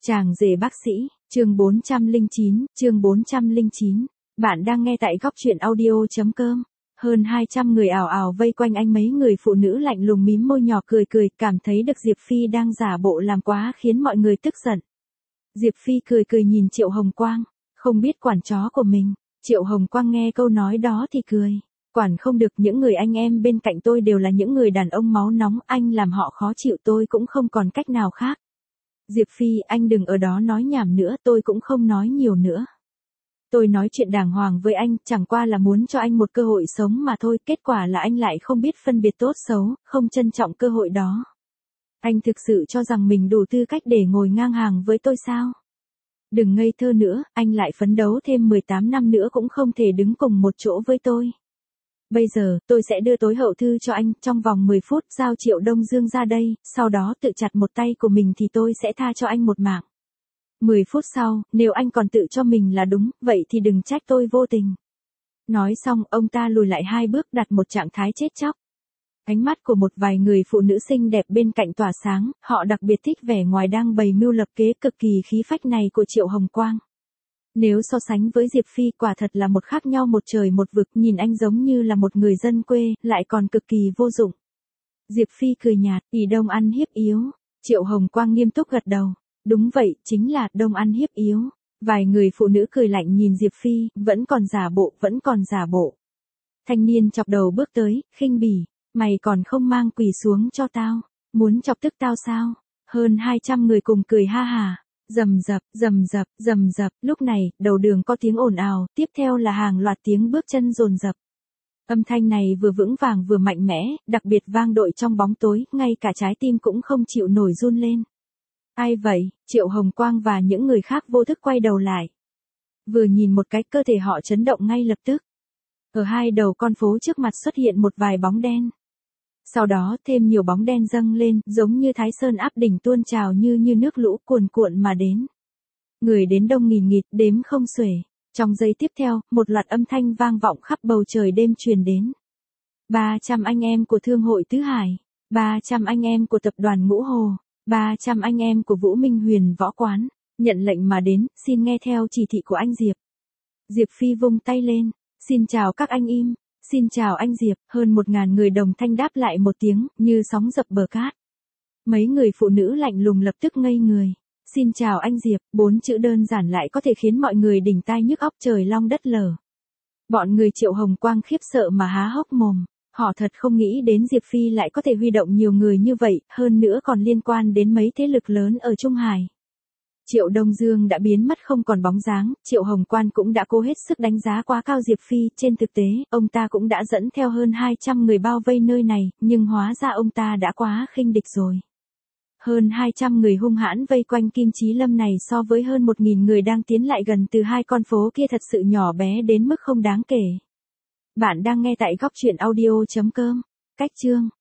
Chàng rể bác sĩ, chương 409. Bạn đang nghe tại góc truyện audio.com. Hơn 200 người ào ào vây quanh anh, mấy người phụ nữ lạnh lùng mím môi nhỏ cười cười, cảm thấy được Diệp Phi đang giả bộ làm quá khiến mọi người tức giận. Diệp Phi cười cười nhìn Triệu Hồng Quang, không biết quản chó của mình. Triệu Hồng Quang nghe câu nói đó thì cười. Quản không được, những người anh em bên cạnh tôi đều là những người đàn ông máu nóng, anh làm họ khó chịu tôi cũng không còn cách nào khác. Diệp Phi, anh đừng ở đó nói nhảm nữa, tôi cũng không nói nhiều nữa. Tôi nói chuyện đàng hoàng với anh, chẳng qua là muốn cho anh một cơ hội sống mà thôi, kết quả là anh lại không biết phân biệt tốt xấu, không trân trọng cơ hội đó. Anh thực sự cho rằng mình đủ tư cách để ngồi ngang hàng với tôi sao? Đừng ngây thơ nữa, anh lại phấn đấu thêm 18 năm nữa cũng không thể đứng cùng một chỗ với tôi. Bây giờ, tôi sẽ đưa tối hậu thư cho anh, trong vòng 10 phút giao Triệu Đông Dương ra đây, sau đó tự chặt một tay của mình thì tôi sẽ tha cho anh một mạng. 10 phút sau, nếu anh còn tự cho mình là đúng, vậy thì đừng trách tôi vô tình. Nói xong, ông ta lùi lại 2 bước, đặt một trạng thái chết chóc. Ánh mắt của một vài người phụ nữ xinh đẹp bên cạnh tỏa sáng, họ đặc biệt thích vẻ ngoài đang bày mưu lập kế cực kỳ khí phách này của Triệu Hồng Quang. Nếu so sánh với Diệp Phi, quả thật là một khác nhau một trời một vực, nhìn anh giống như là một người dân quê, lại còn cực kỳ vô dụng. Diệp Phi cười nhạt, "Ỷ Đông ăn hiếp yếu." Triệu Hồng Quang nghiêm túc gật đầu. Đúng vậy, chính là Đông ăn hiếp yếu. Vài người phụ nữ cười lạnh nhìn Diệp Phi, vẫn còn giả bộ. Thanh niên chọc đầu bước tới, khinh bỉ, "Mày còn không mang quỳ xuống cho tao, muốn chọc tức tao sao?" Hơn 200 người cùng cười ha hà. Rầm rập, lúc này, đầu đường có tiếng ồn ào, tiếp theo là hàng loạt tiếng bước chân dồn dập. Âm thanh này vừa vững vàng vừa mạnh mẽ, đặc biệt vang dội trong bóng tối, ngay cả trái tim cũng không chịu nổi run lên. Ai vậy? Triệu Hồng Quang và những người khác vô thức quay đầu lại. Vừa nhìn một cái, cơ thể họ chấn động ngay lập tức. Ở hai đầu con phố trước mặt xuất hiện một vài bóng đen. Sau đó thêm nhiều bóng đen dâng lên, giống như Thái Sơn áp đỉnh tuôn trào như nước lũ cuồn cuộn mà đến. Người đến đông nghìn nghịt, đếm không xuể. Trong giây tiếp theo, một loạt âm thanh vang vọng khắp bầu trời đêm truyền đến. 300 anh em của Thương hội Tứ Hải, 300 anh em của tập đoàn Ngũ Hồ, 300 anh em của Vũ Minh Huyền Võ Quán, nhận lệnh mà đến, xin nghe theo chỉ thị của anh Diệp. Diệp Phi vung tay lên, "Xin chào các anh im." "Xin chào anh Diệp." Hơn 1000 người đồng thanh đáp lại một tiếng, như sóng dập bờ cát. Mấy người phụ nữ lạnh lùng lập tức ngây người. "Xin chào anh Diệp", 4 chữ đơn giản lại có thể khiến mọi người đỉnh tai nhức óc, trời long đất lở. Bọn người Triệu Hồng Quang khiếp sợ mà há hốc mồm. Họ thật không nghĩ đến Diệp Phi lại có thể huy động nhiều người như vậy, hơn nữa còn liên quan đến mấy thế lực lớn ở Trung Hải. Triệu Đông Dương đã biến mất không còn bóng dáng, Triệu Hồng Quang cũng đã cố hết sức đánh giá quá cao Diệp Phi, trên thực tế, ông ta cũng đã dẫn theo hơn 200 người bao vây nơi này, nhưng hóa ra ông ta đã quá khinh địch rồi. Hơn 200 người hung hãn vây quanh Kim Chí Lâm này so với hơn 1000 người đang tiến lại gần từ hai con phố kia thật sự nhỏ bé đến mức không đáng kể. Bạn đang nghe tại góc truyện audio.com. Cách chương